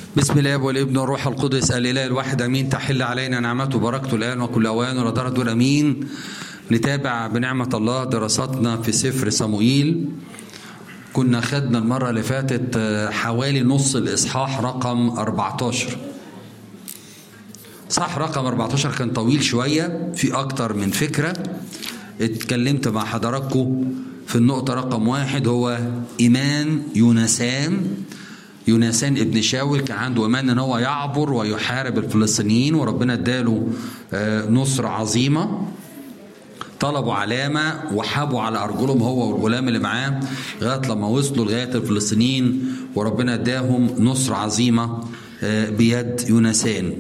بسم الله والابن والروح القدس الاله الواحد امين. تحل علينا نعمته وبركته الان وكل اوان ولا دول امين. نتابع بنعمه الله دراستنا في سفر صموئيل. كنا خدنا المره اللي فاتت حوالي نص الاصحاح رقم 14. صح، رقم 14 كان طويل شويه، في اكتر من فكره. اتكلمت مع حضراتكم في النقطه رقم 1 هو ايمان يونسان ابن شاول. كان عنده ايمان ان هو يعبر ويحارب الفلسطينيين، وربنا اداله نصر عظيمه. طلبوا علامه وحابوا على ارجلهم هو والغلام اللي معاه لغايه لما وصلوا لغايه الفلسطينيين، وربنا اداهم نصر عظيمه بيد يونسان.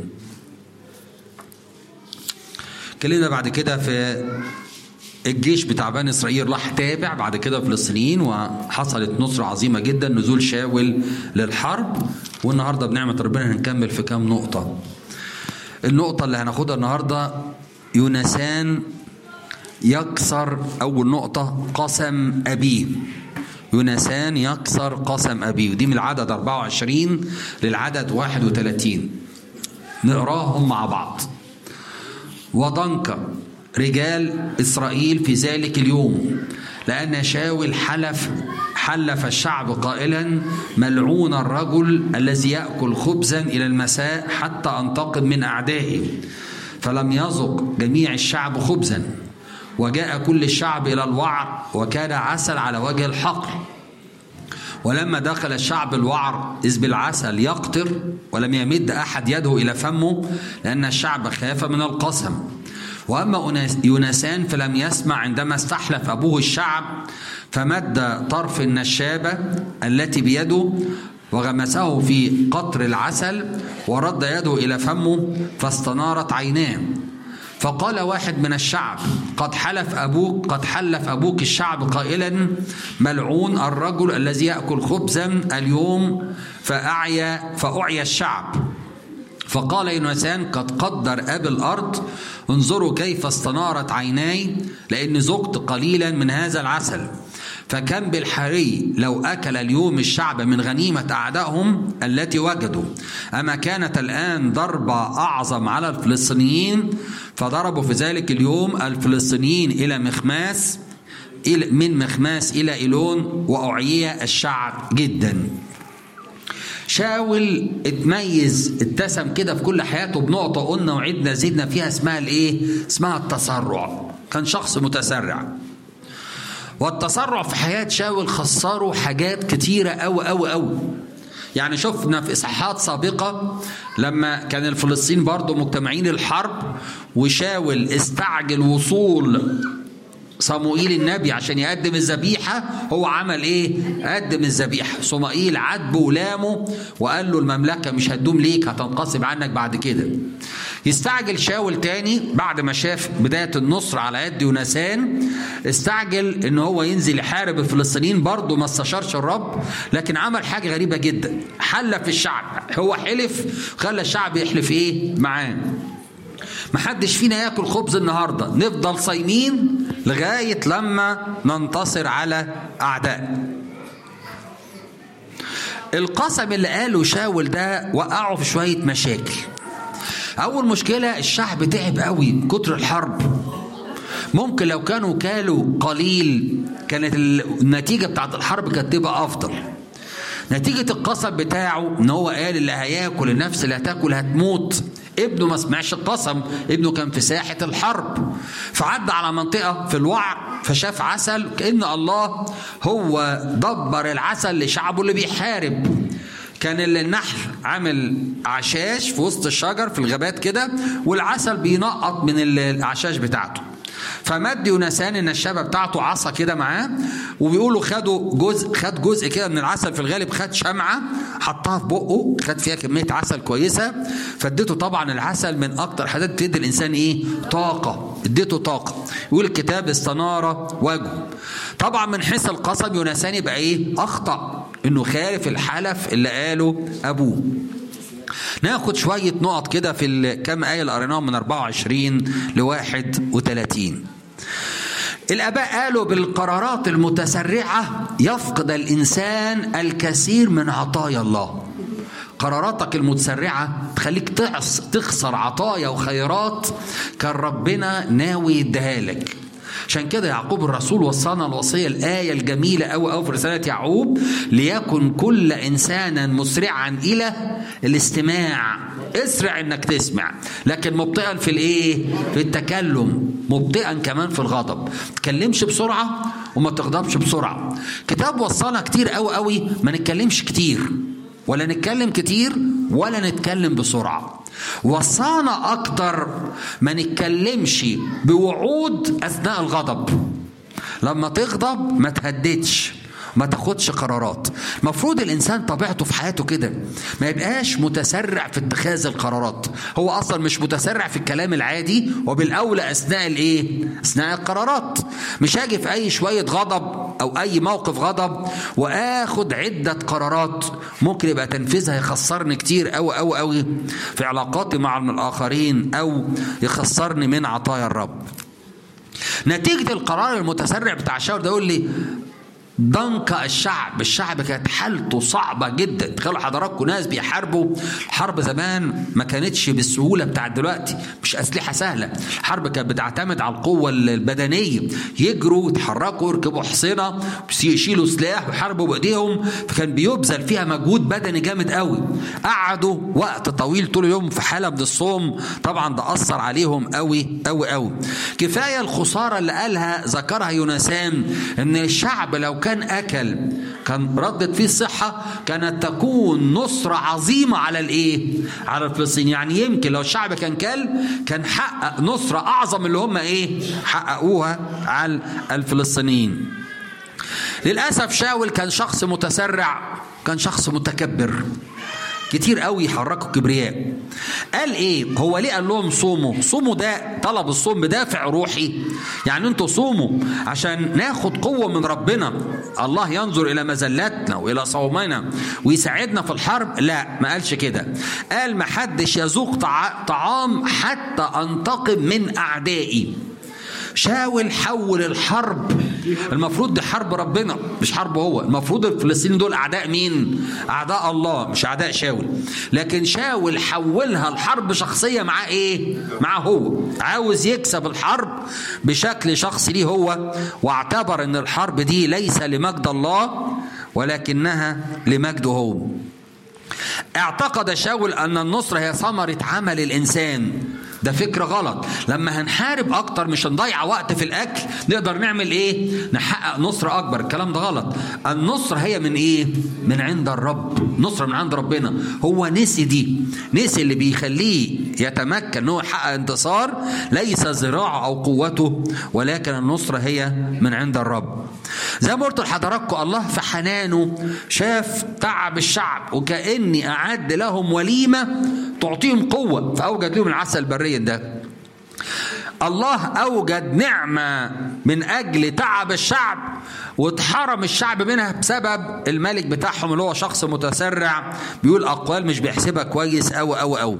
اتكلمنا بعد كده في الجيش بتاع بني اسرائيل راح تابع بعد كده الفلسطينيين، وحصلت نصرة عظيمة جدا، نزول شاول للحرب. والنهارده بنعمة ربنا هنكمل في كام نقطة. النقطة اللي هناخدها النهارده يونسان يكسر أول نقطة قسم أبيه. يونسان يكسر قسم أبيه، ودي من العدد 24 للعدد 31. نقراهم مع بعض. وضنك رجال إسرائيل في ذلك اليوم لأن شاول حلف الشعب قائلا: ملعون الرجل الذي يأكل خبزا إلى المساء حتى أنتقم من أعدائه. فلم يذق جميع الشعب خبزا، وجاء كل الشعب إلى الوعر، وكان عسل على وجه الحقل. ولما دخل الشعب الوعر إذ بالعسل يقطر، ولم يمد أحد يده إلى فمه لأن الشعب خاف من القسم. وأما يونسان فلم يسمع عندما استحلف أبوه الشعب، فمد طرف النشابة التي بيده وغمسه في قطر العسل، ورد يده إلى فمه فاستنارت عيناه. فقال واحد من الشعب: قد حلف أبوك الشعب قائلا: ملعون الرجل الذي يأكل خبزا اليوم. فأعيا الشعب. فقال يونسان: قد قدر أبي الأرض، انظروا كيف استنارت عيناي، لأن ذقت قليلا من هذا العسل. فكم بالحري لو أكل اليوم الشعب من غنيمة أعدائهم التي وجدوا. أما كانت الآن ضربة أعظم على الفلسطينيين، فضربوا في ذلك اليوم الفلسطينيين من مخماس إلى إيلون، وأعيي الشعب جدا. شاول اتسم كده في كل حياته بنقطة قلنا وعدنا زدنا فيها، اسمها التسرع. كان شخص متسرع، والتسرع في حياة شاول خسره حاجات كتيرة أوي. يعني شفنا في إصحاحات سابقة لما كان الفلسطين برضو مجتمعين الحرب، وشاول استعجل وصول صموئيل النبي عشان يقدم الذبيحة. هو عمل قدم الذبيحة. صموئيل عاتبه ولامه وقال له: المملكة مش هتدوم ليك، هتنقسم عنك بعد كده. يستعجل شاول تاني بعد ما شاف بداية النصر على يد يونسان، استعجل ان هو ينزل يحارب الفلسطينيين. برضه ما استشارش الرب، لكن عمل حاجة غريبة جدا. حلف الشعب. هو حلف، خلى الشعب يحلف معاه: محدش فينا ياكل خبز النهارده، نفضل صايمين لغايه لما ننتصر على اعداء. القسم اللي قاله شاول ده وقعه في شويه مشاكل. اول مشكله، الشعب تعب قوي كتر الحرب. ممكن لو كانوا كالوا قليل كانت النتيجه بتاعت الحرب كانت تبقى افضل. نتيجه القسم بتاعه ان هو قال: اللي هياكل، النفس اللي هتاكل هتموت. ابنه ما سمعش القسم، ابنه كان في ساحة الحرب، فعدى على منطقة في الوعر فشاف عسل، كأن الله هو دبر العسل لشعبه اللي بيحارب. كان النحل عامل عشاش في وسط الشجر في الغابات كده، والعسل بينقط من العشاش بتاعته. فمد يونسان النشابة بتاعته عصا كده معاه، وبيقولوا خد جزء كده من العسل. في الغالب خد شمعة حطها في بقه، خد فيها كمية عسل كويسة، فاديته. طبعا العسل من اكتر حاجات بتدي الانسان طاقة، اديته طاقة. يقول الكتاب: استنار وجهه. طبعا من حيث القسم يونسان يبقى اخطأ انه خالف الحلف اللي قاله ابوه. ناخد شوية نقط كده في الكام آية اللي قريناهم من 24 ل 31. الآباء قالوا: بالقرارات المتسرعة يفقد الإنسان الكثير من عطايا الله. قراراتك المتسرعة تخليك تخسر عطايا وخيرات كان ربنا ناوي يديها لك. عشان كده يعقوب الرسول وصانا الوصية الآية الجميلة أوي في رسالة يعقوب: ليكن كل إنسانا مسرعا إلى الاستماع. اسرع انك تسمع، لكن مبطئا في الايه؟ في التكلم، مبطئا كمان في الغضب. ما تتكلمش بسرعة وما تغضبش بسرعة. كتاب وصانا كتير قوي ما نتكلمش كتير ولا نتكلم كتير ولا نتكلم بسرعة. وصانا أكتر ما نتكلمش بوعود أثناء الغضب. لما تغضب ما تهددش، ما تاخدش قرارات. المفروض الإنسان طبيعته في حياته كده، ما يبقاش متسرع في اتخاذ القرارات. هو أصلا مش متسرع في الكلام العادي، وبالأولى أثناء الإيه؟ أثناء القرارات. مش هاجي في أي شوية غضب أو أي موقف غضب وآخد عدة قرارات ممكن يبقى تنفيذها يخسرني كتير أوي في علاقاتي مع الآخرين، أو يخسرني من عطايا الرب. نتيجة القرار المتسرع بتاع شاول ده يقول لي ضنك الشعب كانت حالته صعبة جدا. تخيلوا حضراتكم ناس بيحاربوا. الحرب زمان ما كانتش بالسهولة بتاعت دلوقتي، مش أسلحة سهلة. الحرب كانت بتعتمد على القوة البدنية، يجروا يتحركوا يركبوا حصينة يشيلوا سلاح ويحاربوا بإيديهم، فكان بيبذل فيها مجهود بدني جامد قوي. قعدوا وقت طويل طول اليوم في حالة من الصوم، طبعا ده أثر عليهم قوي. كفاية الخسارة اللي قالها ذكرها يونسان، إن الشعب لو كان أكل كان ردت فيه الصحة، كانت تكون نصرة عظيمة على الإيه؟ على الفلسطين. يعني يمكن لو الشعب كان حقق نصرة أعظم اللي هم إيه؟ حققوها على الفلسطينيين. للأسف شاول كان شخص متسرع، كان شخص متكبر كتير قوي، يحركوا كبرياء. قال ايه؟ هو ليه قال لهم صوموا؟ ده طلب الصوم بدافع روحي، يعني انتوا صوموا عشان ناخد قوة من ربنا، الله ينظر الى مزلاتنا والى صومنا ويساعدنا في الحرب؟ لا، ما قالش كده. قال ما حدش يذوق طعام حتى انتقم من اعدائي. شاول حول الحرب، المفروض دي حرب ربنا مش حرب هو. المفروض الفلسطينيين دول أعداء مين؟ أعداء الله مش أعداء شاول. لكن شاول حولها الحرب شخصية مع إيه؟ مع هو عاوز يكسب الحرب بشكل شخصي ليه هو، واعتبر أن الحرب دي ليس لمجد الله ولكنها لمجده هو. اعتقد شاول أن النصرة هي ثمرة عمل الإنسان. ده فكرة غلط. لما هنحارب أكتر مش هنضيع وقت في الأكل، نقدر نعمل إيه؟ نحقق نصرة أكبر. الكلام ده غلط. النصرة هي من إيه؟ من عند الرب. نصرة من عند ربنا. هو نسي اللي بيخليه يتمكن أنه يحقق انتصار ليس ذراعه أو قوته، ولكن النصرة هي من عند الرب. زي ما قلت لحضراتكم، الله في حنانه شاف تعب الشعب وكأني أعد لهم وليمة تعطيهم قوة، فأوجد لهم العسل البري ده. الله أوجد نعمة من أجل تعب الشعب واتحرم الشعب منها بسبب الملك بتاعهم اللي هو شخص متسرع، بيقول أقوال مش بيحسبها كويس أو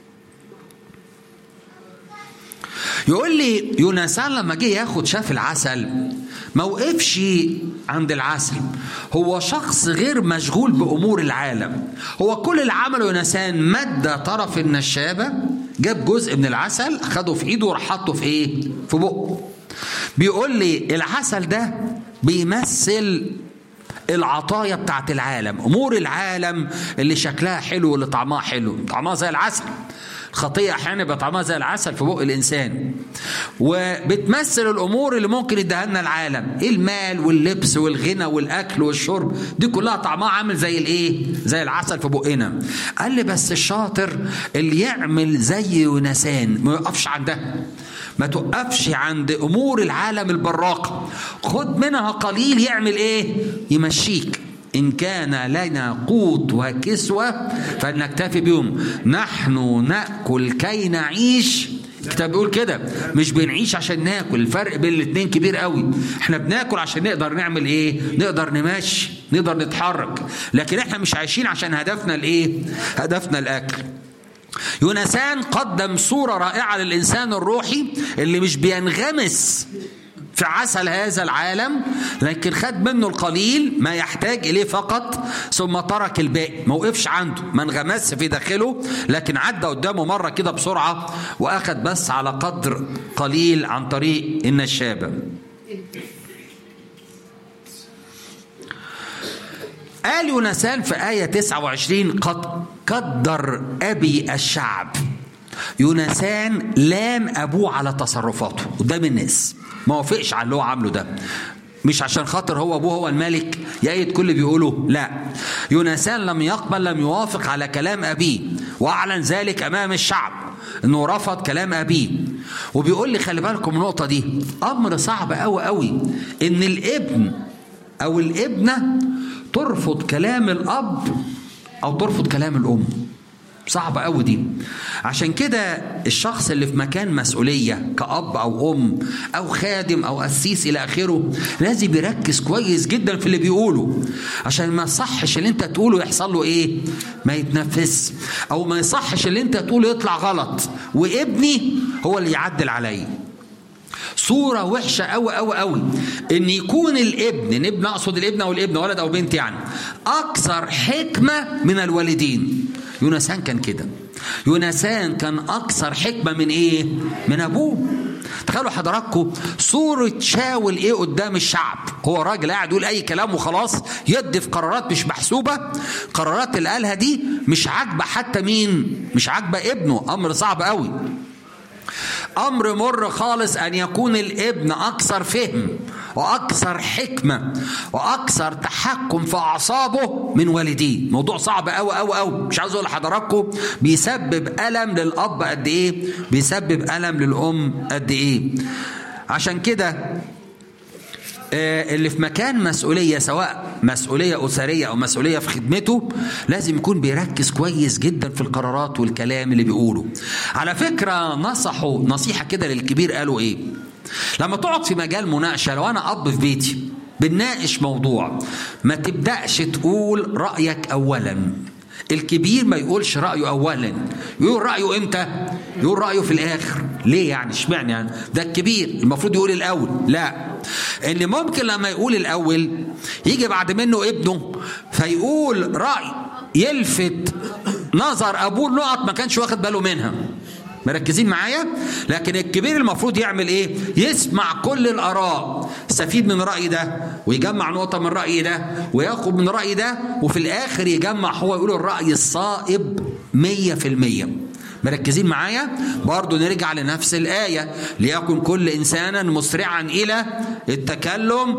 يقول لي يونسان لما جه شاف العسل ما وقفش عند العسل. هو شخص غير مشغول بأمور العالم. هو كل اللي عمله يونسان مد طرف النشابة، جاب جزء من العسل خده في ايده وراح حطه في ايه؟ في بقه. بيقول لي العسل ده بيمثل العطايا بتاعت العالم، امور العالم اللي شكلها حلو واللي طعمها حلو، طعمها زي العسل. الخطيئة احيانا يبقى طعمها زي العسل في بق الانسان، وبتمثل الامور اللي ممكن يديها لنا العالم، المال واللبس والغنى والاكل والشرب، دي كلها طعمها عامل زي الايه؟ زي العسل في بقنا. قال لي بس الشاطر اللي يعمل زي يونسان، ما يقفش عندها، ما توقفش عند امور العالم البراقة، خد منها قليل يعمل ايه؟ يمشيك. إن كان لنا قوت وكسوة فلنكتفي بهم، نحن نأكل كي نعيش. الكتاب بيقول كده، مش بنعيش عشان ناكل. الفرق بين الاثنين كبير قوي. احنا بناكل عشان نقدر نعمل ايه؟ نقدر نمشي، نقدر نتحرك، لكن احنا مش عايشين عشان هدفنا الايه؟ هدفنا الاكل. يونسان قدم صورة رائعة للإنسان الروحي اللي مش بينغمس في عسل هذا العالم، لكن خد منه القليل ما يحتاج إليه فقط، ثم ترك الباقي. ما وقفش عنده، ما انغمس في داخله، لكن عدى قدامه مرة كده بسرعة وأخذ بس على قدر قليل عن طريق النشابة. قال يونسان في آية 29: قد قدر أبي الشعب. يونسان لام أبوه على تصرفاته قدام الناس، ما وافقش على اللي هو عامله ده، مش عشان خاطر هو أبوه هو الملك يأيد كل بيقوله، لا، يونسان لم يقبل، لم يوافق على كلام أبيه، وأعلن ذلك أمام الشعب إنه رفض كلام أبيه. وبيقول لي خلي بالكم النقطة دي، أمر صعب أوي أوي إن الابن أو الابنة ترفض كلام الأب أو ترفض كلام الأم. صعبة قوي دي. عشان كده الشخص اللي في مكان مسؤولية كأب أو أم أو خادم أو قسيس إلى آخره لازم يركز كويس جدا في اللي بيقوله، عشان ما يصحش اللي انت تقوله يحصل له ايه؟ ما يتنفس، أو ما يصحش اللي انت تقوله يطلع غلط وابني هو اللي يعدل عليه. صورة وحشة أوي أوي أوي إن يكون الابن أقصد الابن أو الابن ولد أو بنت يعني أكثر حكمة من الوالدين. يونسان كان كده، يونسان كان أكثر حكمة من إيه؟ من أبوه. تخيلوا حضراتكم صورة شاول إيه قدام الشعب، هو راجل قاعد يقول أي كلام وخلاص، يدي في قرارات مش محسوبة، قرارات اللي قالها دي مش عاجبة حتى مين؟ مش عاجبة ابنه. أمر صعب قوي، أمر مر خالص أن يكون الابن أكثر فهم وأكثر حكمة وأكثر تحكم في أعصابه من والديه. موضوع صعب أوي أوي أوي، مش عايز أقول لحضراتكم بيسبب ألم للأب قد إيه، بيسبب ألم للأم قد إيه. عشان كده اللي في مكان مسؤولية، سواء مسؤولية أسرية أو مسؤولية في خدمته، لازم يكون بيركز كويس جدا في القرارات والكلام اللي بيقوله. على فكرة نصحوا نصيحة كده للكبير، قالوا إيه؟ لما تقعد في مجال مناقشة، لو أنا أب في بيتي بنناقش موضوع، ما تبدأش تقول رأيك أولا. الكبير ما يقولش رأيه أولا، يقول رأيه إمتى؟ يقول رأيه في الآخر. ليه يعني؟ اشمعنى يعني؟ ده الكبير المفروض يقول الأول. لا، إن ممكن لما يقول الأول يجي بعد منه ابنه فيقول رأي يلفت نظر أبوه نقط ما كانش واخد باله منها. مركزين معايا؟ لكن الكبير المفروض يعمل ايه؟ يسمع كل الآراء، يستفيد من رأي ده ويجمع نقطة من رأي ده وياخد من رأي ده، وفي الآخر يجمع هو يقول الرأي الصائب 100%. مركزين معايا؟ برضو نرجع لنفس الآية: ليكن كل إنسانا مسرعا إلى التكلم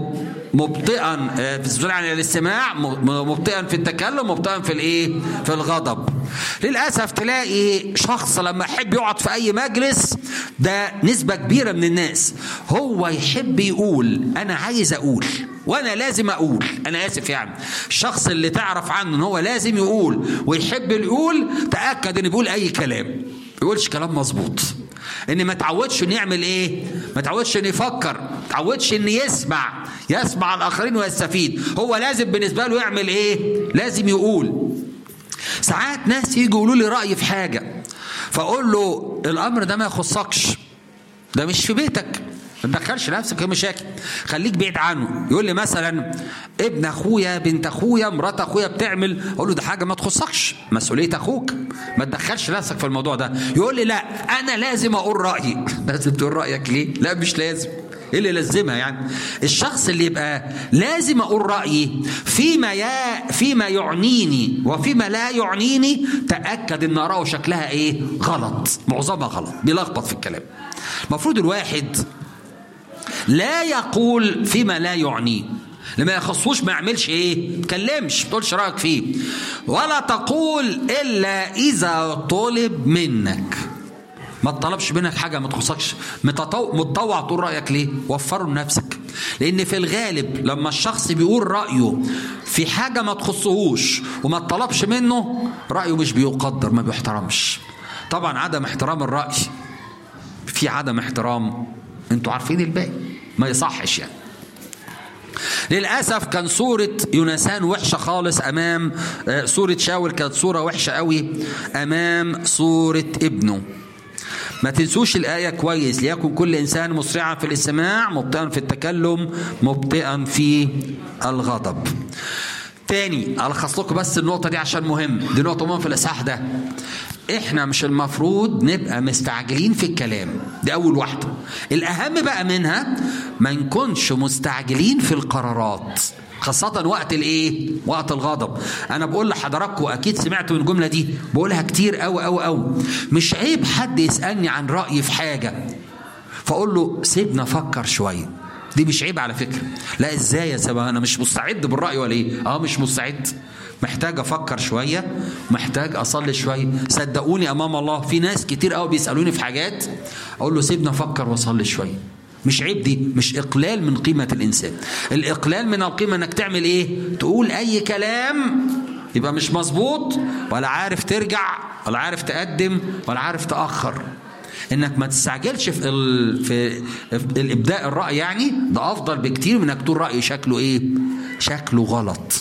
مبطئا في الاستماع، مبطئا في التكلم، مبطئا في الايه؟ في الغضب. للأسف تلاقي شخص لما يحب يقعد في أي مجلس، ده نسبة كبيرة من الناس، هو يحب يقول أنا عايز أقول وأنا لازم أقول. أنا آسف يعني، الشخص اللي تعرف عنه إن هو لازم يقول ويحب يقول، تأكد إنه بيقول أي كلام، ما يقولش كلام مظبوط. إن ما تعودش إنه يعمل إيه؟ ما تعودش إنه يفكر، ما تعودش إنه يسمع الآخرين ويستفيد. هو لازم بالنسبة له يعمل إيه؟ لازم يقول. ساعات ناس يجوا يقولوا لي رأي في حاجة، فأقول له الأمر ده ما يخصكش، ده مش في بيتك، ما تدخلش نفسك في مشاكل، خليك بعيد عنه. يقول لي مثلا ابن اخويا، بنت اخويا، مرات اخويا بتعمل، اقول له ده حاجه ما تخصكش، مسؤوليه اخوك، ما تدخلش نفسك في الموضوع ده. يقول لي لا انا لازم اقول رايي. لازم تقول رايك ليه؟ لا مش لازم. ايه اللي لازمها يعني؟ الشخص اللي يبقى لازم اقول رايي فيما يعنيني وفيما لا يعنيني، تاكد ان اراءه شكلها ايه؟ غلط، معظمها غلط، بيلخبط في الكلام. المفروض الواحد لا يقول فيما لا يعنيه، لما يخصوش ما يعملش ايه؟ تكلمش، ما تقولش رايك فيه. ولا تقول الا اذا طلب منك. ما تطلبش منك حاجه ما تخصكش، متطوع تقول رايك ليه؟ وفره لنفسك. لان في الغالب لما الشخص بيقول رايه في حاجه ما تخصهوش وما تطلبش منه، رايه مش بيقدر، ما بيحترمش. طبعا عدم احترام الراي، في عدم احترام، انتوا عارفين الباقي، ما يصحش يعني. للأسف كان صورة يونسان وحشة خالص أمام صورة شاول، كانت صورة وحشة قوي أمام صورة ابنه. ما تنسوش الآية كويس، ليكن كل إنسان مسرعا في الاستماع مبطئا في التكلم مبطئا في الغضب. تاني ألخص لكم بس النقطة دي عشان مهم، دي نقطة مهمة في الإصحاح ده. إحنا مش المفروض نبقى مستعجلين في الكلام، دي أول واحدة. الأهم بقى منها ما نكونش مستعجلين في القرارات، خاصة وقت الايه؟ وقت الغضب. انا بقول لحضراتكم اكيد سمعتوا الجملة دي، بقولها كتير قوي قوي قوي. مش عيب حد يسألني عن رأيي في حاجة فاقول له سيبنا افكر شوية، دي مش عيب على فكرة. لا ازاي يا سبا انا مش مستعد بالرأي ولا ايه؟ مش مستعد، محتاج افكر شوية، محتاج اصلي شوية. صدقوني امام الله في ناس كتير قوي بيسألوني في حاجات اقول له سيبنا افكر واصلي شوية. مش عيب، دي مش إقلال من قيمة الإنسان. الإقلال من القيمة إنك تعمل إيه؟ تقول أي كلام يبقى مش مظبوط، ولا عارف ترجع، ولا عارف تقدم، ولا عارف تأخر. إنك ما تستعجلش في الإبداء الرأي، يعني ده أفضل بكتير من إنك تقول رأي شكله إيه؟ شكله غلط.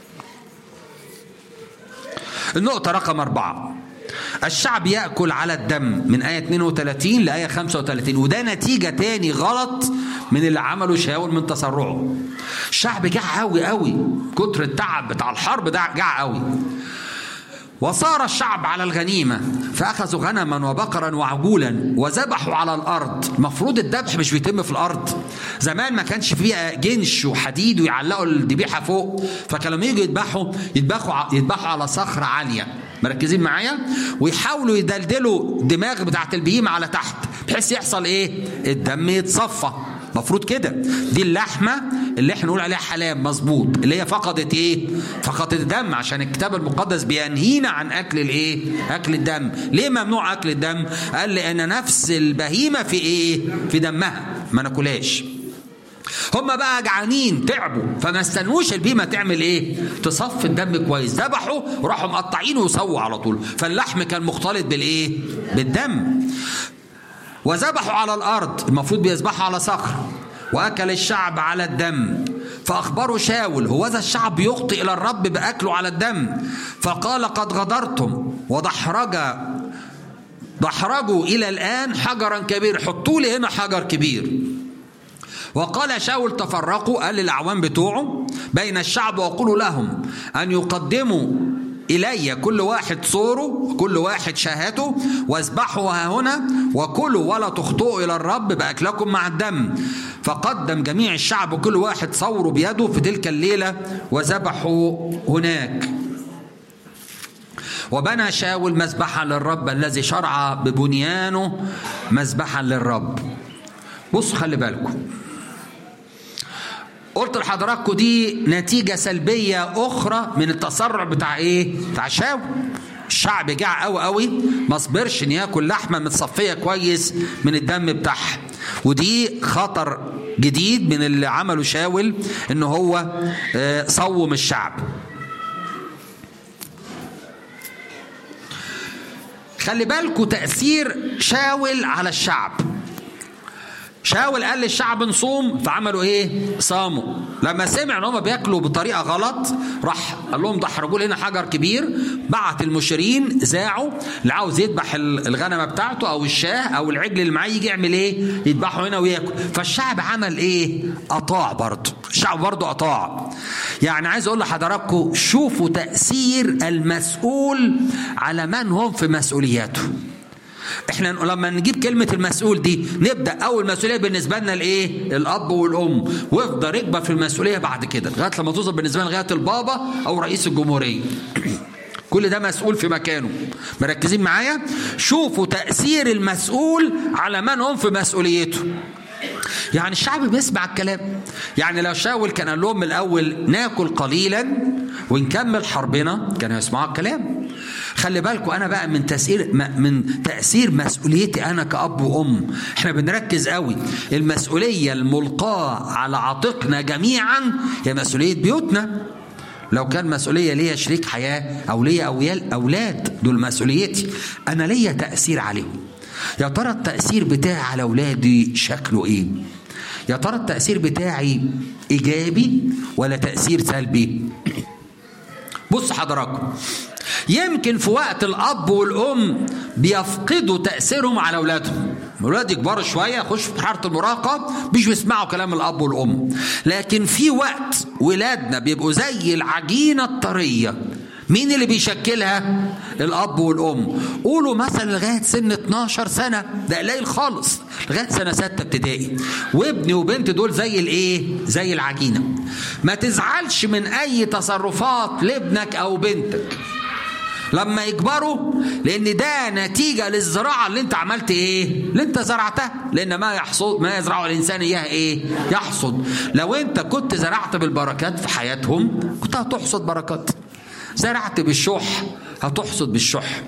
النقطة رقم 4، الشعب يأكل على الدم، من آية 32 لآية 35. وده نتيجة تاني غلط من اللي عمله شاول من تسرعه. الشعب جاع قوي قوي، كتر التعب بتاع الحرب ده جاع قوي. وصار الشعب على الغنيمة فأخذوا غنما وبقرا وعجولا وذبحوا على الأرض. المفروض الذبح مش بيتم في الأرض، زمان ما كانش فيه جنش وحديد ويعلقوا الذبيحة فوق، فكانوا يجوا يذبحوا على صخرة عالية. مركزين معايا؟ ويحاولوا يدلدلوا دماغ بتاعت البهيمة على تحت بحيث يحصل ايه؟ الدم يتصفى. مفروض كده. دي اللحمة اللي احنا نقول عليها حلال مظبوط، اللي هي فقدت ايه؟ فقدت الدم، عشان الكتاب المقدس بينهينا عن اكل الايه؟ اكل الدم. ليه ممنوع اكل الدم؟ قال لان نفس البهيمة في ايه؟ في دمها، ما ناكلهاش. هم بقى جعانين تعبوا، فما استنوش البهيمة تعمل ايه؟ تصفي الدم كويس. ذبحوا وراحوا مقطعين ويسووا على طول، فاللحم كان مختلط بالايه؟ بالدم. وذبحوا على الأرض، المفروض بيذبحوا على صخر. وأكل الشعب على الدم، فأخبروا شاول هوذا الشعب يخطئ إلى الرب بأكله على الدم، فقال قد غدرتم ودحرجوا إلى الآن حجرا كبير، حطوا لي هنا حجر كبير. وقال شاول تفرقوا، قال للأعوان بتوعه بين الشعب وقولوا لهم أن يقدموا إلي كل واحد صوره كل واحد شهاته، واذبحوا ها هنا وكلوا ولا تخطئوا إلى الرب بأكلكم مع الدم. فقدم جميع الشعب كل واحد صوره بيده في تلك الليلة وذبحوا هناك. وبنى شاول مذبحا للرب الذي شرع ببنيانه مذبحا للرب. بصوا خلي بالكم، قلت لحضراتكم دي نتيجة سلبية أخرى من التسرع بتاع إيه؟ بتاع شاول. الشعب جاع قوي قوي، ما صبرش إن ياكل لحمة متصفية كويس من الدم بتاعها. ودي خطر جديد من اللي عمله شاول، إن هو صوم الشعب. خلي بالكم تأثير شاول على الشعب. شاول قال للشعب نصوم، فعملوا ايه؟ صاموا. لما سمع ان هم بياكلوا بطريقه غلط راح قال لهم دحرجوا لنا حجر كبير. بعت المشيرين زاعوا، اللي عاوز يذبح الغنمه بتاعته او الشاه او العجل اللي معاه يجي يعمل ايه؟ يذبحوا هنا وياكل. فالشعب عمل ايه؟ اطاع برضه. الشعب برضه اطاع. يعني عايز اقول لحضراتكم شوفوا تاثير المسؤول على من هم في مسؤولياته. احنا لما نجيب كلمة المسؤول دي نبدأ أول مسؤولية بالنسبة لنا الايه؟ الأب والأم، ويفضل ركبة في المسؤولية بعد كده لغاية لما توصل بالنسبة لنا لغاية البابا أو رئيس الجمهورية. كل ده مسؤول في مكانه. مركزين معايا؟ شوفوا تأثير المسؤول على من هم في مسؤوليته. يعني الشعب بيسمع الكلام. يعني لو شاول كان قال لهم من الأول ناكل قليلا ونكمل حربنا كانوا يسمعوا الكلام. خلي بالكم أنا بقى من تأثير مسؤوليتي أنا كأب وأم. إحنا بنركز قوي المسؤولية الملقاة على عاتقنا جميعا هي مسؤولية بيوتنا. لو كان مسؤولية ليا شريك حياة أو ليا أولاد، دول مسؤوليتي أنا، ليا تأثير عليهم. يا ترى التأثير بتاعي على أولادي شكله إيه؟ يا ترى التأثير بتاعي إيجابي ولا تأثير سلبي؟ بص حضراتكم، يمكن في وقت الأب والأم بيفقدوا تأثيرهم على أولادهم، الولاد يكبروا شوية يخشوا في مرحلة المراهقة مش بيسمعوا كلام الأب والأم، لكن في وقت ولادنا بيبقوا زي العجينة الطرية. مين اللي بيشكلها؟ الأب والأم. قولوا مثلا لغاية سن 12 سنة، ده قليل خالص، لغاية سنة 6 ابتدائي، وابني وبنت دول زي الايه؟ زي العجينة. ما تزعلش من أي تصرفات لابنك أو بنتك لما يكبروا، لأن ده نتيجة للزراعة اللي انت عملت ايه؟ اللي انت زرعتها، لأن ما يزرعه الإنسان إياه ايه؟ يحصد. لو انت كنت زرعت بالبركات في حياتهم كنت هتحصد بركات، زرعت بالشح هتحصد بالشح.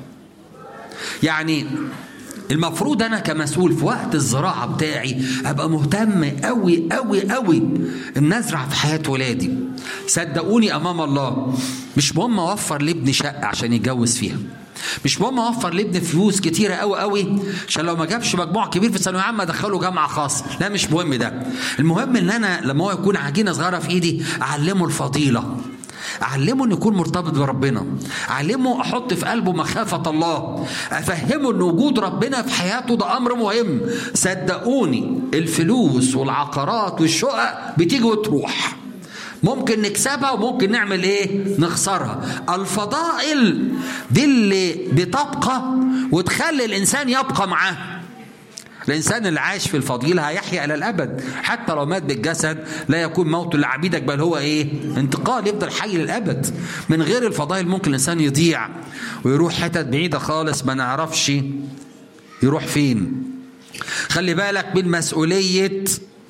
يعني المفروض أنا كمسؤول في وقت الزراعة بتاعي أبقى مهتم قوي قوي قوي إن أزرع في حياة ولادي. صدقوني أمام الله مش مهم أوفر لابني شقة عشان يتجوز فيها، مش مهم أوفر لابني فلوس كتيرة قوي قوي عشان لو ما جابش مجموع كبير في الثانوية عامة أدخله جامعة خاصة، لا مش مهم ده. المهم إن أنا لما هو يكون عجينة صغيرة في إيدي أعلمه الفضيلة، أعلمه أن يكون مرتبط بربنا، أعلمه أحط في قلبه مخافة الله، أفهمه أن وجود ربنا في حياته ده أمر مهم. صدقوني الفلوس والعقارات والشقق بتيجي وتروح، ممكن نكسبها وممكن نعمل ايه؟ نخسرها. الفضائل دي اللي بتبقى وتخلي الإنسان يبقى معاه. الإنسان اللي عايش في الفضيلة هيحيا إلى الأبد، حتى لو مات بالجسد لا يكون موت لعبيدك بل هو إيه؟ انتقال، يفضل حي للأبد. من غير الفضائل ممكن الإنسان يضيع ويروح حتت بعيدة خالص ما نعرفش يروح فين. خلي بالك من مسؤولية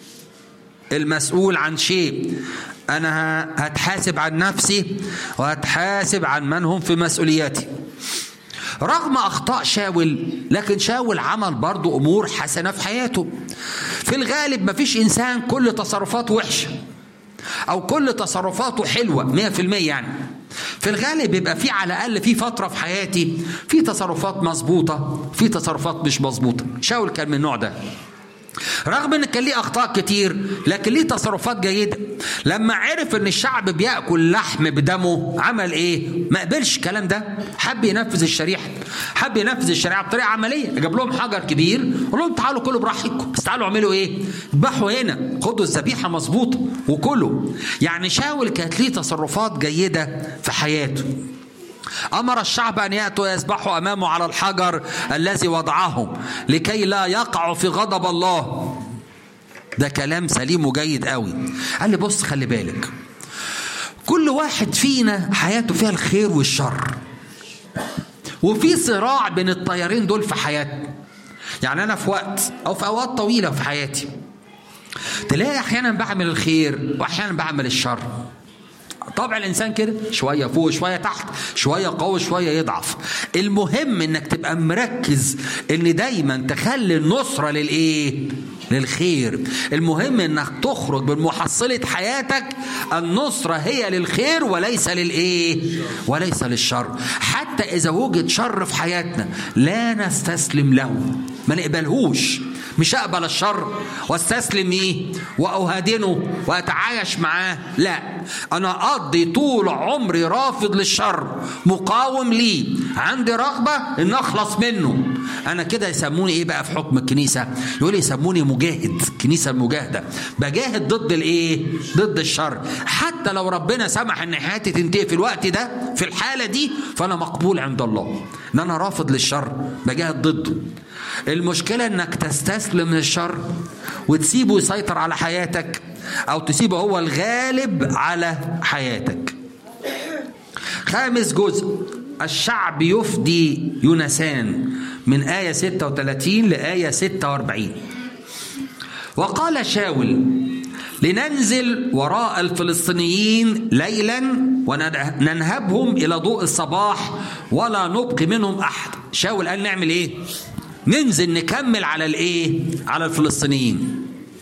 المسؤول عن شيء. أنا هتحاسب عن نفسي وهتحاسب عن من هم في مسؤولياتي. رغم أخطاء شاول، لكن شاول عمل برضو أمور حسنة في حياته. في الغالب مفيش إنسان كل تصرفاته وحشة أو كل تصرفاته حلوة 100%. يعني في الغالب يبقى في على الأقل في فترة في حياتي في تصرفات مظبوطة في تصرفات مش مظبوطة. شاول كان من النوع ده، رغم ان كان ليه اخطاء كتير لكن ليه تصرفات جيده. لما عرف ان الشعب بياكل لحم بدمه عمل ايه؟ ما قبلش الكلام ده، حب ينفذ الشريعه، حب ينفذ الشريعه بطريقه عمليه. جاب لهم حجر كبير وقال لهم تعالوا كلوا براحتكم، بس تعالوا اعملوا ايه؟ اذبحوا هنا، خدوا الذبيحه مظبوطه وكلوا. يعني شاول كانت ليه تصرفات جيده في حياته. أمر الشعب أن يأتوا يسبحوا أمامه على الحجر الذي وضعهم لكي لا يقعوا في غضب الله. ده كلام سليم وجيد قوي. قال لي بص خلي بالك، كل واحد فينا حياته فيها الخير والشر، وفي صراع بين الطيارين دول في حياتنا. يعني أنا في وقت أو في أوقات طويلة في حياتي تلاقي أحيانا بعمل الخير وأحيانا بعمل الشر. طبعا الإنسان كده شوية فوق شوية تحت، شوية قوي شوية يضعف. المهم إنك تبقى مركز إن دايما تخلي النصرة للإيه؟ للخير. المهم إنك تخرج من محصلة حياتك النصرة هي للخير وليس للإيه؟ وليس للشر. حتى إذا وجد شر في حياتنا لا نستسلم له، ما نقبلهوش. مش أقبل الشر واستسلم إيه وأهادنه وأتعايش معاه، لا، أنا أقضي طول عمري رافض للشر، مقاوم ليه، عندي رغبة إن أخلص منه. أنا كده يسموني إيه بقى في حكم الكنيسة؟ يقول يسموني مجاهد، كنيسة المجاهدة، بجاهد ضد الإيه؟ ضد الشر. حتى لو ربنا سمح إن حياتي تنتهي في الوقت ده في الحالة دي فأنا مقبول عند الله، إن أنا رافض للشر بجاهد ضده. المشكلة إنك تستسلم للشر وتسيبه يسيطر على حياتك أو تسيبه هو الغالب على حياتك. خامس جزء، الشعب يفدي يونسان من آية 36 لآية 46. وقال شاول لننزل وراء الفلسطينيين ليلا وننهبهم إلى ضوء الصباح ولا نبقي منهم أحد. شاول قال نعمل إيه؟ ننزل نكمل على الإيه؟ على الفلسطينيين.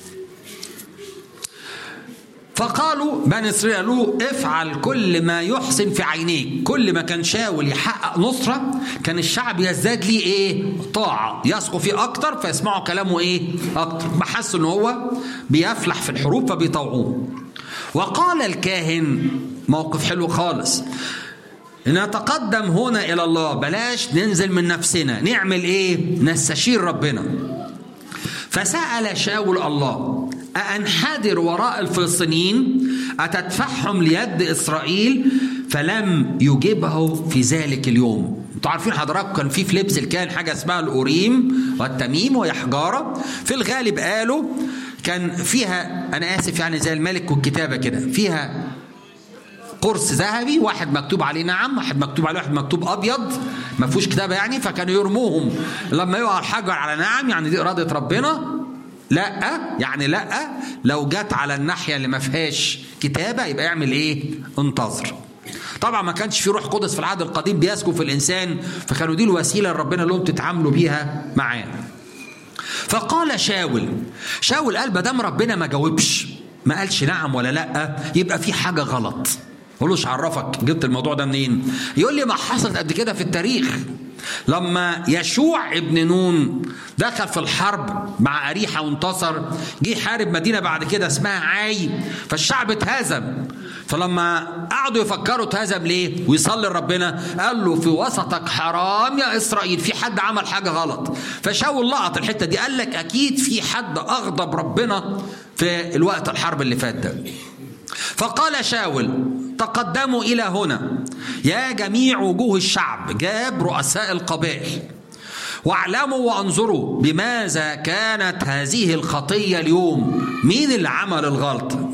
فقالوا بني إسرائيل له افعل كل ما يحسن في عينيك. كل ما كان شاول يحقق نصرة كان الشعب يزداد ليه ايه؟ طاعة، يثقوا فيه اكتر فيسمعوا كلامه ايه؟ اكتر، بحسوا ان هو بيفلح في الحروب فبيطوعوه. وقال الكاهن، موقف حلو خالص، نتقدم هنا إلى الله، بلاش ننزل من نفسنا، نعمل إيه؟ نستشير ربنا. فسأل شاول الله: أأنحدر وراء الفلسطينيين؟ أتدفعهم ليد إسرائيل؟ فلم يجبه في ذلك اليوم. انتوا عارفين حضراتكم كان في لبس الكاهن حاجة اسمها الأوريم والتميم وهي حجارة، في الغالب قالوا كان فيها، أنا آسف يعني زي الملك والكتابة كده، فيها قرص ذهبي، واحد مكتوب عليه نعم، واحد مكتوب عليه، واحد مكتوب أبيض، ما فيهوش كتابة يعني، فكانوا يرموهم لما يقع الحجر على نعم يعني دي إرادة ربنا، لا يعني لا، لو جت على الناحية اللي ما فيهاش كتابة يبقى يعمل إيه؟ انتظر. طبعا ما كانش في روح قدس في العهد القديم بيسكن في الإنسان، فكانوا دي الوسيلة ربنا لهم تتعاملوا بيها معاه. فقال شاول قال: ما دام ربنا ما جاوبش، ما قالش نعم ولا لا، يبقى في حاجة غلط. قولوش عرفك جبت الموضوع ده منين؟ يقول لي ما حصلت قد كده في التاريخ، لما يشوع ابن نون دخل في الحرب مع أريحة وانتصر، جه حارب مدينة بعد كده اسمها عاي، فالشعب اتهزم. فلما قعدوا يفكروا اتهزم ليه ويصلي لربنا، قال له: في وسطك حرام يا إسرائيل، في حد عمل حاجة غلط. فشاول لقط الحتة دي، قال لك أكيد في حد أغضب ربنا في الوقت الحرب اللي فات ده. فقال شاول: تقدموا إلى هنا يا جميع وجوه الشعب، جاب رؤساء القبائل، واعلموا وانظروا بماذا كانت هذه الخطية اليوم، مين اللي عمل الغلطة؟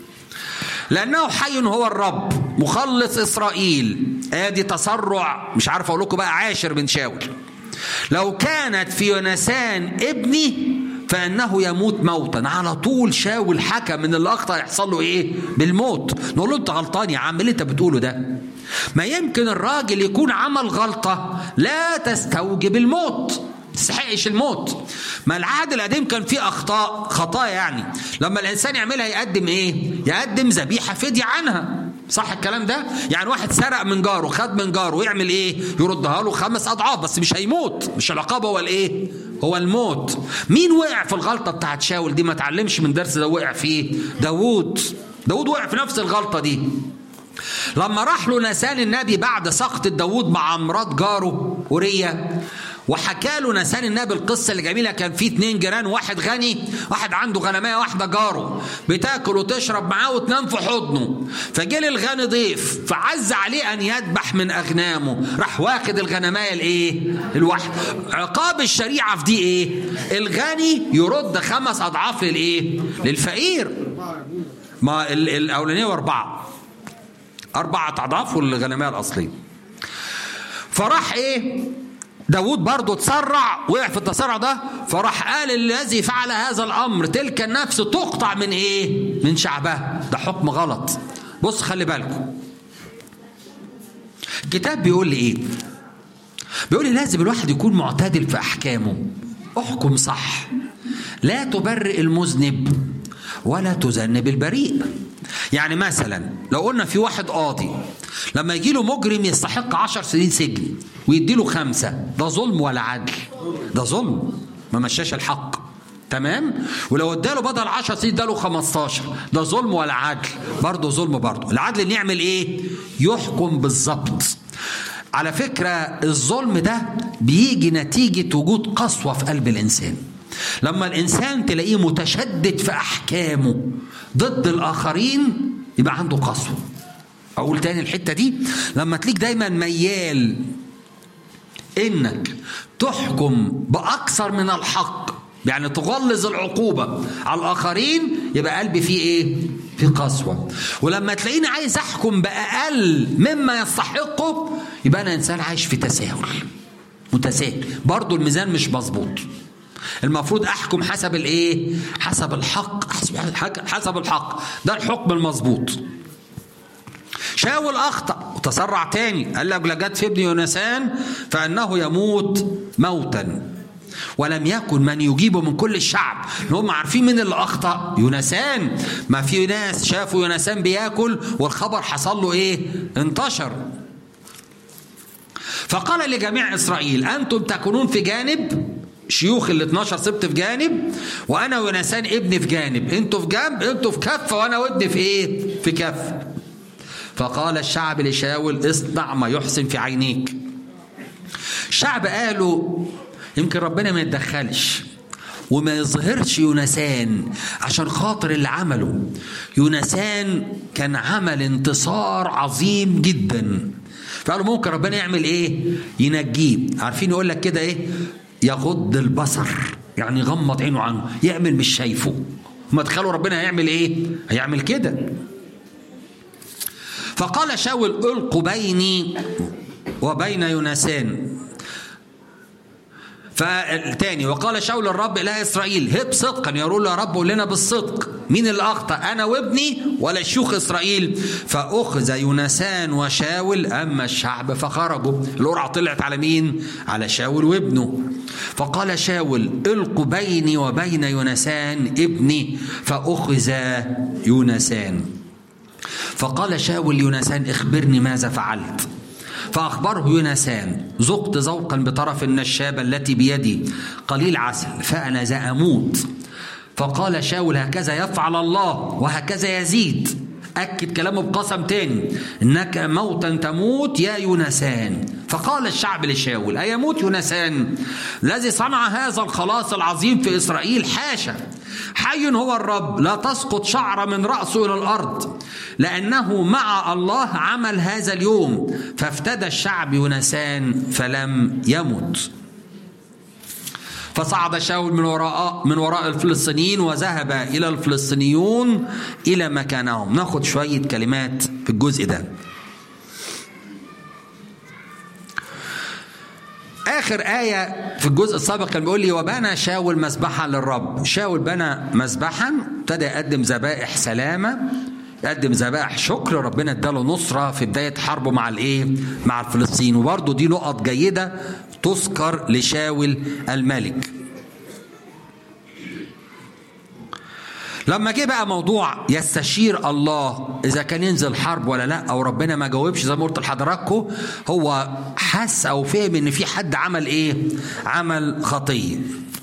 لأنه حي هو الرب مخلص إسرائيل. ادي تسرع، مش عارف اقول لكم بقى، عاشر من شاول: لو كانت في يونسان ابني فإنه يموت موتا. على طول شاول حكم من اللي أخطأ يحصل له إيه؟ بالموت. نقول له: أنت غلطان يا عم، اللي أنت بتقوله ده ما يمكن الراجل يكون عمل غلطة لا تستوجب الموت، تستحقش الموت. ما العهد القديم كان فيه خطايا يعني لما الإنسان يعملها يقدم إيه؟ يقدم ذبيحة فدية عنها، صح الكلام ده؟ يعني واحد سرق من جاره، خد من جاره، ويعمل إيه؟ يردها له 5 أضعاف، بس مش هيموت، مش العقاب هو الإيه؟ هو الموت. مين وقع في الغلطة بتاعت شاول دي؟ ما تعلمش من درس ده، وقع فيه داود وقع في نفس الغلطة دي. لما راح له ناسان النبي بعد سقط داود مع مرات جاره أورية، وحكى له ناسان النبي القصة الجميلة، كان في 2 جيران، واحد غني، واحد عنده غنمية واحدة جاره، بتاكل وتشرب معاه وتنام في حضنه. فجه الغني ضيف، فعز عليه أن يذبح من أغنامه، راح واخد الغنمية الإيه؟ الواحد. عقاب الشريعة في دي إيه؟ الغني يرد 5 أضعاف للإيه؟ للفقير. ما الأولانية 4 أضعاف والغنمية الأصلية. فراح إيه؟ داود برضو تسرع، وقع في التسرع ده، فراح قال: الذي فعل هذا الأمر تلك النفس تقطع من إيه؟ من شعبها. ده حكم غلط. بص خلي بالكم، الكتاب بيقول لي إيه؟ بيقول لي لازم الواحد يكون معتدل في أحكامه، احكم صح، لا تبرئ المذنب ولا تذنب البريء. يعني مثلا لو قلنا في واحد قاضي لما يجي له مجرم يستحق 10 سنين سجن ويدي له 5، ده ظلم ولا عدل؟ ده ظلم، ما مشاش الحق، تمام؟ ولو اداله بدل 10 سنين اداله 15، ده ظلم ولا عدل؟ برضه ظلم. برضه العدل ان يعمل ايه؟ يحكم بالظبط. على فكرة الظلم ده بيجي نتيجة وجود قسوة في قلب الإنسان. لما الإنسان تلاقيه متشدد في أحكامه ضد الآخرين يبقى عنده قسوة. أقول تاني الحتة دي، لما تليك دايما ميال إنك تحكم بأكثر من الحق، يعني تغلظ العقوبة على الآخرين، يبقى قلبي فيه إيه؟ في قسوة. ولما تلاقيني عايز أحكم بأقل مما يستحقه، يبقى أنا إنسان عايش في تساهل، متساهل. برضو الميزان مش مظبوط. المفروض أحكم حسب الإيه؟ حسب الحق، حسب الحق، ده الحكم المظبوط. شاول أخطأ وتسرع تاني، قال لك: لجت في ابن يونسان فإنه يموت موتا. ولم يكن من يجيبه من كل الشعب. هم عارفين من اللي أخطأ؟ يونسان. ما في ناس شافوا يونسان بياكل والخبر حصل له إيه؟ انتشر. فقال لجميع إسرائيل: أنتم تكونون في جانب، شيوخ ال12 سبت في جانب، وأنا ويونسان ابني في جانب. أنتوا في جنب، أنتوا في كف، وأنا وابني في إيه؟ في كف. فقال الشعب لشاول اصنع ما يحسن في عينيك. الشعب قالوا يمكن ربنا ما يتدخلش وما يظهرش يونسان عشان خاطر اللي عمله. يونسان كان عمل انتصار عظيم جدا، فقالوا ممكن ربنا يعمل ايه؟ ينجيه. عارفين يقول لك كده ايه؟ يغض البصر، يعني يغمض عينه عنه، يعمل مش شايفه. ما تخيلوا ربنا هيعمل ايه؟ هيعمل كده. فقال شاول القوا بيني وبين يونسان. فالتاني وقال شاول الرب إله إسرائيل هب صدقا. يقول له يا رب قول لنا بالصدق مين اللي أخطأ، أنا وابني ولا شيوخ إسرائيل؟ فأخذ يونسان وشاول أما الشعب فخرجوا. القرعة طلعت على مين؟ على شاول وابنه. فقال شاول القوا بيني وبين يونسان ابني، فأخذ يونسان. فقال شاول يونسان اخبرني ماذا فعلت. فأخبره يونسان ذقت ذوقا بطرف النشابة التي بيدي قليل عسل فأنا ذا أموت. فقال شاول هكذا يفعل الله وهكذا يزيد. أكد كلامه بقسم تاني إنك موتا تموت يا يونسان. فقال الشعب لشاول أيموت يونسان الذي صنع هذا الخلاص العظيم في إسرائيل؟ حاشا، حي هو الرب لا تسقط شعرة من رأسه إلى الأرض، لأنه مع الله عمل هذا اليوم. فافتدى الشعب يونسان فلم يمت. فصعد شاول من وراء الفلسطينيين وذهب إلى الفلسطينيون إلى مكانهم. ناخد شوية كلمات في الجزء ده. آخر آية في الجزء السابق كان بيقول لي وبنى شاول مذبحا للرب. شاول بنى مذبحا، ابتدى يقدم ذبائح سلامة، يقدم ذبائح شكر. ربنا اداله نصرة في بداية حربه مع الايه؟ مع الفلسطين. وبرضه دي نقط جيدة تذكر لشاول الملك. لما جه بقى موضوع يستشير الله اذا كان ينزل حرب ولا لا، او ربنا ما جاوبش زي ما قلت لحضراتكم، هو حس او فهم ان في حد عمل ايه؟ عمل خطيه.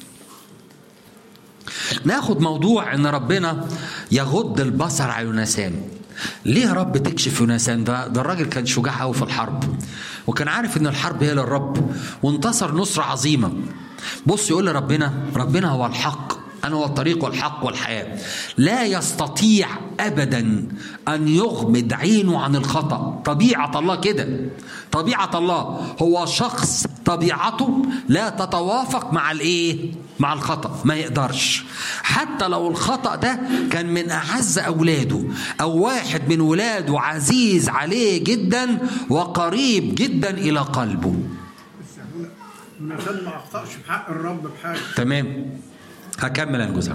ناخد موضوع ان ربنا يغض البصر على يونسان. ليه يا رب تكشف يونسان؟ ده الراجل كان شجاع قوي في الحرب، وكان عارف ان الحرب هي للرب، وانتصر نصرة عظيمة. بص يقول لربنا ربنا هو الحق، أنا هو الطريق والحق والحياة، لا يستطيع أبدا أن يغمض عينه عن الخطأ. طبيعة الله كده، طبيعة الله هو شخص طبيعته لا تتوافق مع الايه؟ مع الخطأ. ما يقدرش حتى لو الخطأ ده كان من أعز أولاده أو واحد من ولاده عزيز عليه جدا وقريب جدا إلى قلبه. المثل ما أخطأش بحق الرب بحاجة. تمام، هكمل الجزء.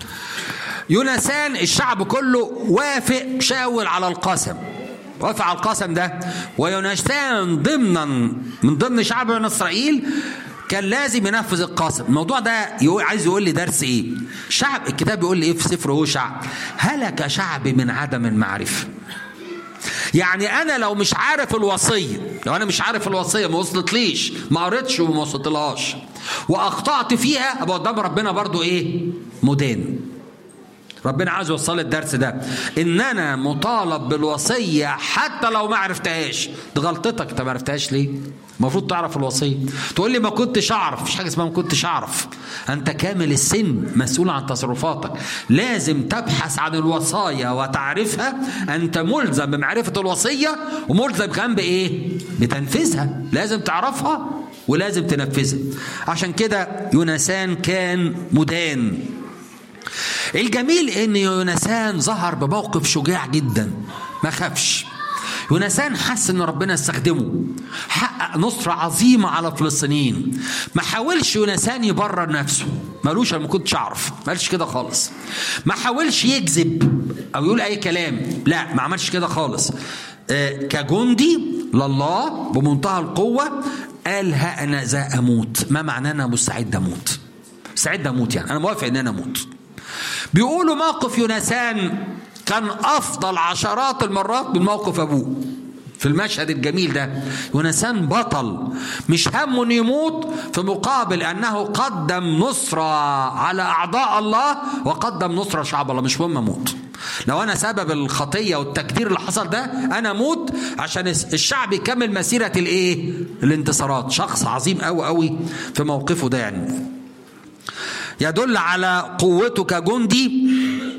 يونسان الشعب كله وافق شاول على القسم، وافق على القسم ده. ويونسان من ضمن شعب بني إسرائيل كان لازم ينفذ القسم. الموضوع ده عايز يقول لي درس ايه؟ شعب الكتاب بيقول لي ايه في سفر هوشع؟ هلك شعب من عدم المعرفة. يعني انا لو مش عارف الوصيه، لو انا مش عارف الوصيه ما وصلتليش، ما قريتش وما وصلتلهاش واخطات فيها، ابقى قدام ربنا برضو ايه؟ مدان. ربنا عايز يوصل الدرس ده ان انا مطالب بالوصيه حتى لو ما عرفتهاش. دي غلطتك، انت ما عرفتهاش ليه؟ المفروض تعرف الوصيه. تقول لي ما كنتش اعرف، مفيش حاجه اسمها ما كنتش اعرف. انت كامل السن مسؤول عن تصرفاتك، لازم تبحث عن الوصايا وتعرفها. انت ملزم بمعرفه الوصيه وملزم كمان بايه؟ بتنفيذها. لازم تعرفها ولازم تنفذها. عشان كده يونسان كان مدان. الجميل ان يونسان ظهر بموقف شجاع جدا، ما خافش. يونسان حس ان ربنا استخدمه، حقق نصرة عظيمة على الفلسطينيين. ما حاولش يونسان يبرر نفسه، مالوش انا ما كنتش اعرف، ما قالش كده خالص. ما حاولش يكذب او يقول اي كلام، لا ما عملش كده خالص. كجندي لله بمنتهى القوة قال ها انا ذا اموت. ما معناه انا مستعد اموت؟ مستعد اموت يعني انا موافق ان انا اموت. بيقولوا موقف يونسان كان أفضل عشرات المرات من موقف أبوه. في المشهد الجميل ده يونسان بطل، مش همه أن يموت، في مقابل أنه قدم نصرة على أعداء الله وقدم نصرة شعب الله. مش مهم أموت، لو انا سبب الخطيه والتكدير اللي حصل ده انا اموت عشان الشعب يكمل مسيره الايه؟ الانتصارات. شخص عظيم قوي قوي في موقفه ده، يعني يدل على قوته كجندي،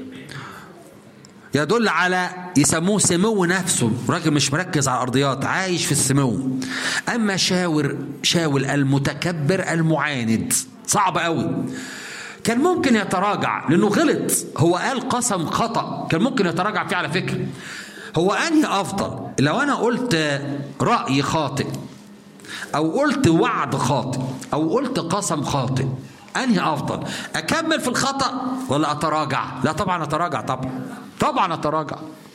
يدل على يسموه سمو نفسه، راجل مش مركز على الارضيات، عايش في السمو. اما شاول المتكبر المعاند صعب قوي. كان ممكن يتراجع لانه غلط، هو قال قسم خطأ، كان ممكن يتراجع فيه على فكرة. هو انهي افضل؟ لو انا قلت رأي خاطئ او قلت وعد خاطئ او قلت قسم خاطئ، انهي افضل؟ اكمل في الخطأ ولا اتراجع؟ لا طبعا اتراجع، طبعا اتراجع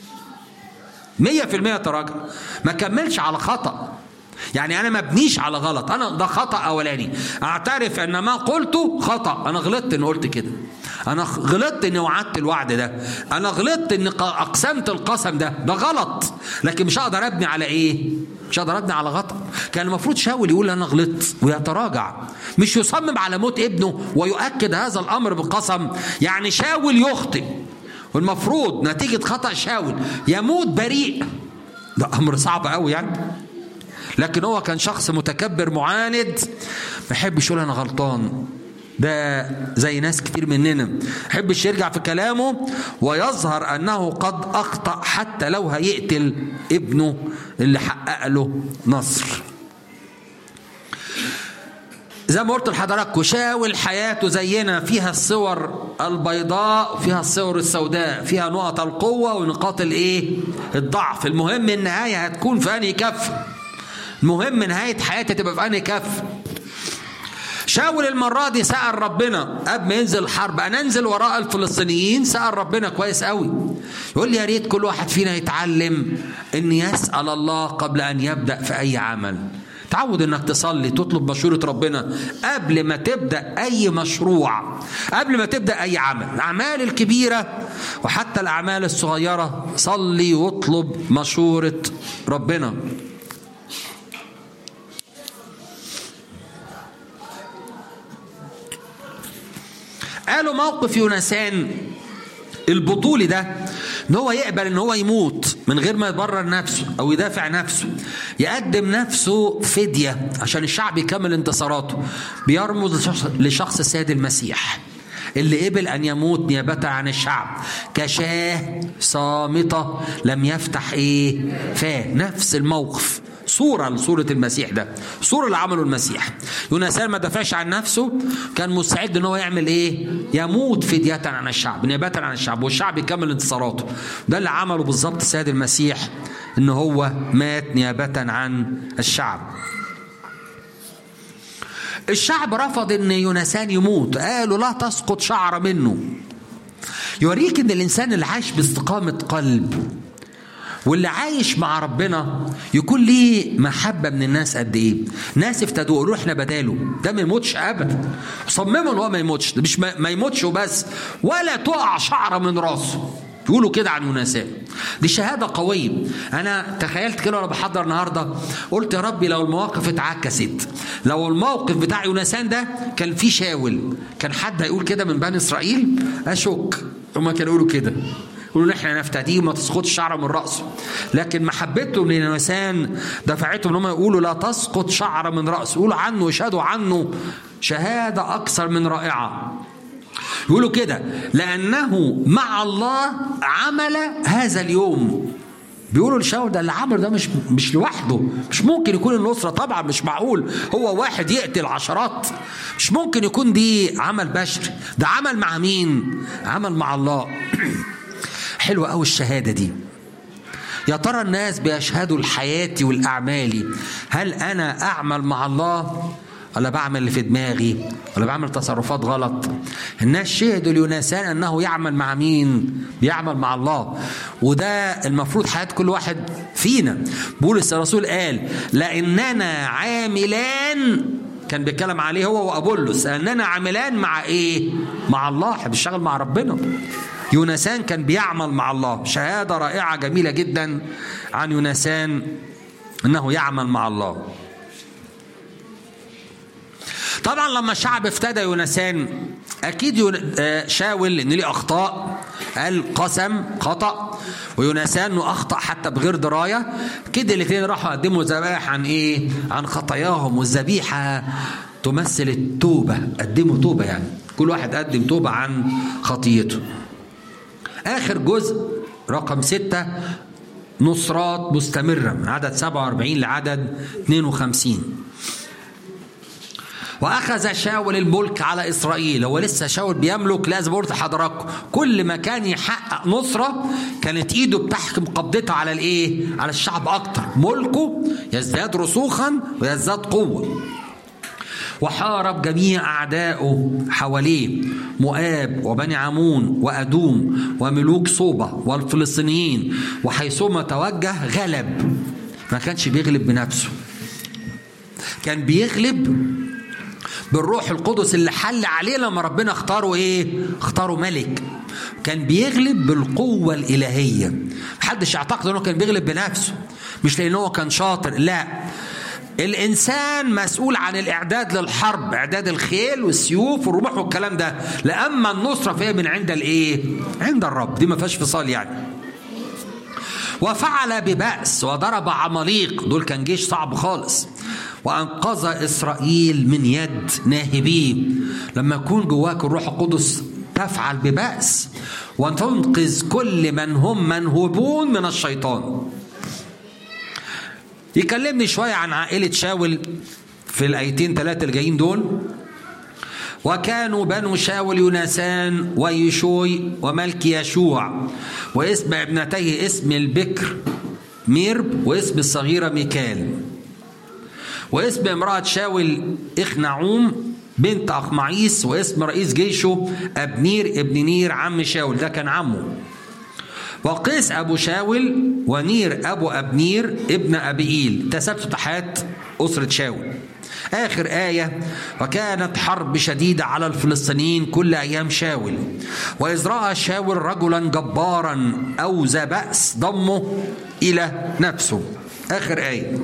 100% اتراجع. ما كملش على خطأ، يعني انا ما ابنيش على غلط. انا ده خطأ اولاني، اعترف ان ما قلته خطأ، انا غلطت اني قلت كده، انا غلطت اني وعدت الوعد ده، انا غلطت اني اقسمت القسم ده غلط. لكن مش هقدر ابني على ايه؟ مش هقدر ابني على غلط. كان المفروض شاول يقول انا غلطت ويتراجع، مش يصمم على موت ابنه ويؤكد هذا الامر بقسم. يعني شاول يخطئ والمفروض نتيجة خطأ شاول يموت بريء، ده امر صعب قوي يعني. لكن هو كان شخص متكبر معاند، ما يحبش يقول انا غلطان. ده زي ناس كتير مننا ما يحبش يرجع في كلامه ويظهر انه قد اخطأ حتى لو هيقتل ابنه اللي حقق له نصر. زي ما قلت لحضراتكم شاول حياته زينا، فيها الصور البيضاء وفيها الصور السوداء، فيها نقط القوة ونقاط الايه؟ الضعف. المهم النهاية هتكون في انهي كف، المهم نهاية حياتي تبقى في انهي كف. شاول المرة دي سأل ربنا قبل ما ينزل الحرب، أنا أنزل وراء الفلسطينيين؟ سأل ربنا كويس قوي. يقول لي يا ريت كل واحد فينا يتعلم أن يسأل الله قبل أن يبدأ في أي عمل. تعود أنك تصلي، تطلب مشورة ربنا قبل ما تبدأ أي مشروع، قبل ما تبدأ أي عمل. الأعمال الكبيرة وحتى الأعمال الصغيرة صلي واطلب مشورة ربنا. قالوا موقف يونسان البطولي ده ان هو يقبل ان هو يموت من غير ما يبرر نفسه او يدافع نفسه، يقدم نفسه فدية عشان الشعب يكمل انتصاراته. بيرمز لشخص السيد المسيح اللي قبل ان يموت نيابة عن الشعب كشاة صامتة لم يفتح فاه. نفس الموقف، صورة لصورة المسيح، ده صورة اللي عمله المسيح. يونسان ما دافعش عن نفسه، كان مستعد ان هو يعمل يموت فدية عن الشعب، نيابة عن الشعب، والشعب يكمل انتصاراته. ده اللي عمله بالظبط السيد المسيح، ان هو مات نيابة عن الشعب. الشعب رفض ان يونسان يموت، قالوا لا تسقط شعر منه. يوريك ان الانسان اللي عايش باستقامة قلب واللي عايش مع ربنا يكون ليه محبة من الناس قد ايه. ناس افتدوا قالوا احنا بداله، ده ما يموتش ابدا، صمموا ان هو ما يموتش، ده مش ما يموتش وبس، ولا تقع شعرة من راسه. يقولوا كده عن يونسان. دي شهادة قوية. انا تخيلت كده وانا بحضر النهارده، قلت يا ربي لو المواقف اتعكست، لو الموقف بتاع يونسان ده كان فيه شاول، كان حد هيقول كده من بني اسرائيل؟ اشك هما كانوا يقولوا كده، يقولوا احنا نفتديه وما تسقطش شعره من راسه. لكن محبتهم ليونسان دفعتهم ان هم يقولوا لا تسقط شعره من راسه، يقولوا عنه ويشهدوا عنه شهاده اكثر من رائعه. يقولوا كده لانه مع الله عمل هذا اليوم. بيقولوا لشاول ده اللي عمله ده مش لوحده، مش ممكن يكون النصرة، طبعا مش معقول هو واحد يقتل عشرات، مش ممكن يكون دي عمل بشري، ده عمل مع مين؟ عمل مع الله. حلوة قوي الشهادة دي. يا ترى الناس بيشهدوا لحياتي والأعمالي، هل أنا أعمل مع الله ولا بعمل اللي في دماغي ولا بعمل تصرفات غلط؟ الناس شهدوا ليونسان أنه يعمل مع مين؟ بيعمل مع الله. وده المفروض حياة كل واحد فينا. بولس الرسول قال لأننا عاملان، كان بيتكلم عليه هو وأبولس، أننا عاملان مع مع الله، بيشتغل مع ربنا. يونسان كان بيعمل مع الله. شهادة رائعة جميلة جدا عن يونسان أنه يعمل مع الله. طبعا لما الشعب افتدى يونسان، أكيد شاول إن ليه أخطاء، قال قسم خطأ، ويونسان انه اخطأ حتى بغير دراية. كده الاثنين راحوا قدموا ذبائح عن ايه؟ عن خطاياهم. والذبيحة تمثل التوبة، قدموا توبة، يعني كل واحد قدم توبة عن خطيته. اخر جزء رقم 6 نصرات مستمرة من عدد 47 لعدد 52. وأخذ شاول الملك على إسرائيل. هو لسه شاول بيملك، لازم أقول لحضراتكم كل ما كان يحقق نصرة كانت إيده بتحكم قبضتها على الإيه؟ على الشعب أكتر. ملكه يزداد رسوخا ويزداد قوة. وحارب جميع أعدائه حواليه، مؤاب وبني عمون وأدوم وملوك صوبة والفلسطينيين، وحيثما توجه غلب. ما كانش بيغلب بنفسه، كان بيغلب بالروح القدس اللي حل عليه لما ربنا اختاره ايه؟ اختاره ملك. كان بيغلب بالقوة الإلهية. محدش يعتقد انه كان بيغلب بنفسه، مش لأنه هو كان شاطر، لا. الإنسان مسؤول عن الإعداد للحرب، إعداد الخيل والسيوف والرمح والكلام ده، لأما النصرة فيها من عند الإيه؟ عند الرب. دي ما فيهاش فصال يعني. وفعل ببأس وضرب عماليق، دول كان جيش صعب خالص، وأنقذ إسرائيل من يد ناهبيه. لما يكون جواك الروح القدس تفعل ببأس وتنقذ كل من هم منهوبون من الشيطان. يكلمني شوية عن عائلة شاول في الآيتين 3 الجايين دول. وكانوا بنو شاول يونسان ويشوي وملك يشوع، واسم ابنتيه اسم البكر ميرب، واسم الصغيرة ميكال، واسم امرأة شاول إخنعوم بنت أخمعيس، واسم رئيس جيشه أبنير ابن نير عم شاول، ده كان عمه. وقيس أبو شاول ونير أبو أبنير ابن أبيئيل. تثبت حياة أسرة شاول. آخر آية: وكانت حرب شديدة على الفلسطينيين كل أيام شاول، وإذ رأى شاول رجلا جبارا أو ذا بأس ضمه إلى نفسه. آخر آية: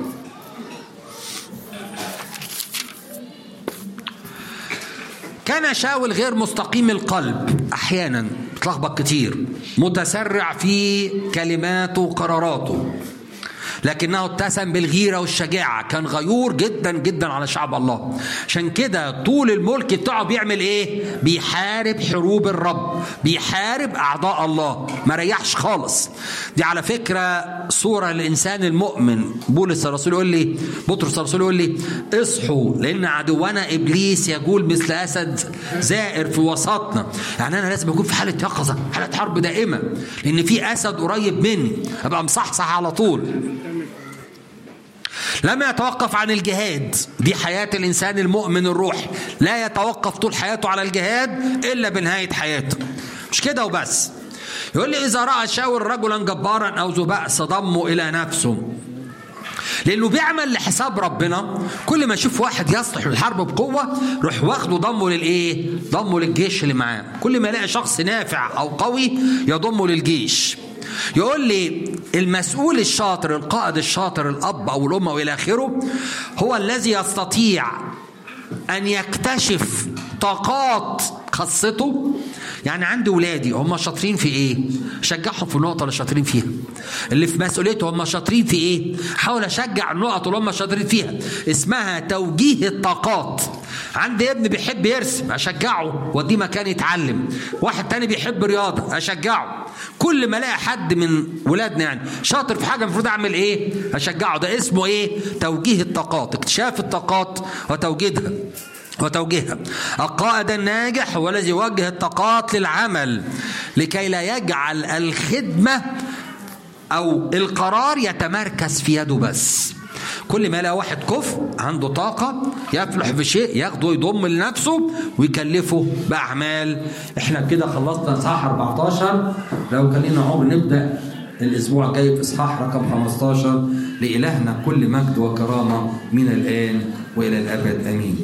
كان شاول غير مستقيم القلب، أحيانا بتلخبط كتير، متسرع في كلماته وقراراته، لكنه اتسم بالغيرة والشجاعة. كان غيور جدا جدا على شعب الله. عشان كده طول الملك بتاعه بيعمل ايه؟ بيحارب حروب الرب، بيحارب أعداء الله، ما ريحش خالص. دي على فكرة صورة للإنسان المؤمن. بطرس الرسول يقول لي اصحوا لأن عدونا إبليس يجول مثل أسد زائر في وسطنا. يعني أنا لازم أكون في حالة يقظة، حالة حرب دائمة، لأن في أسد قريب مني، أبقى مصحصح على طول. لم يتوقف عن الجهاد. دي حياة الإنسان المؤمن الروحي، لا يتوقف طول حياته على الجهاد إلا بنهاية حياته. مش كده وبس. يقول لي إذا رأى شاول رجلا جبارا أو ذو بأس ضمه إلى نفسه، لأنه بيعمل لحساب ربنا. كل ما يشوف واحد يصلح للحرب بقوة روح واخده ضمه للإيه؟ ضمه للجيش اللي معاه. كل ما يلاقي شخص نافع أو قوي يضمه للجيش. يقول لي المسؤول الشاطر، القائد الشاطر، الأب أو الأم أو إلى آخره، هو الذي يستطيع أن يكتشف طاقات خاصته. يعني عندي ولادي هم شاطرين في ايه؟ شجعهم في النقطة اللي شاطرين فيها. اللي في مسؤوليته هم شاطرين في ايه؟ حاول اشجع النقط اللي هم شاطرين فيها. اسمها توجيه الطاقات. عندي ابن بيحب يرسم، اشجعه وديه مكان يتعلم. واحد تاني بيحب رياضة، اشجعه. كل ما الاقي حد من ولادنا يعني شاطر في حاجة المفروض اعمل ايه؟ اشجعه. ده اسمه ايه؟ توجيه الطاقات، اكتشاف الطاقات وتوجيهها. القائد الناجح هو الذي يوجه الطاقات للعمل لكي لا يجعل الخدمة أو القرار يتمركز في يده بس. كل ما يلاقي واحد كفء عنده طاقة يفلح في شيء ياخده ويضم لنفسه ويكلفه بأعمال. احنا كده خلصنا إصحاح 14. لو كان لنا عمر نبدأ الأسبوع الجاي في إصحاح رقم 15. لإلهنا كل مجد وكرامة من الآن وإلى الأبد آمين.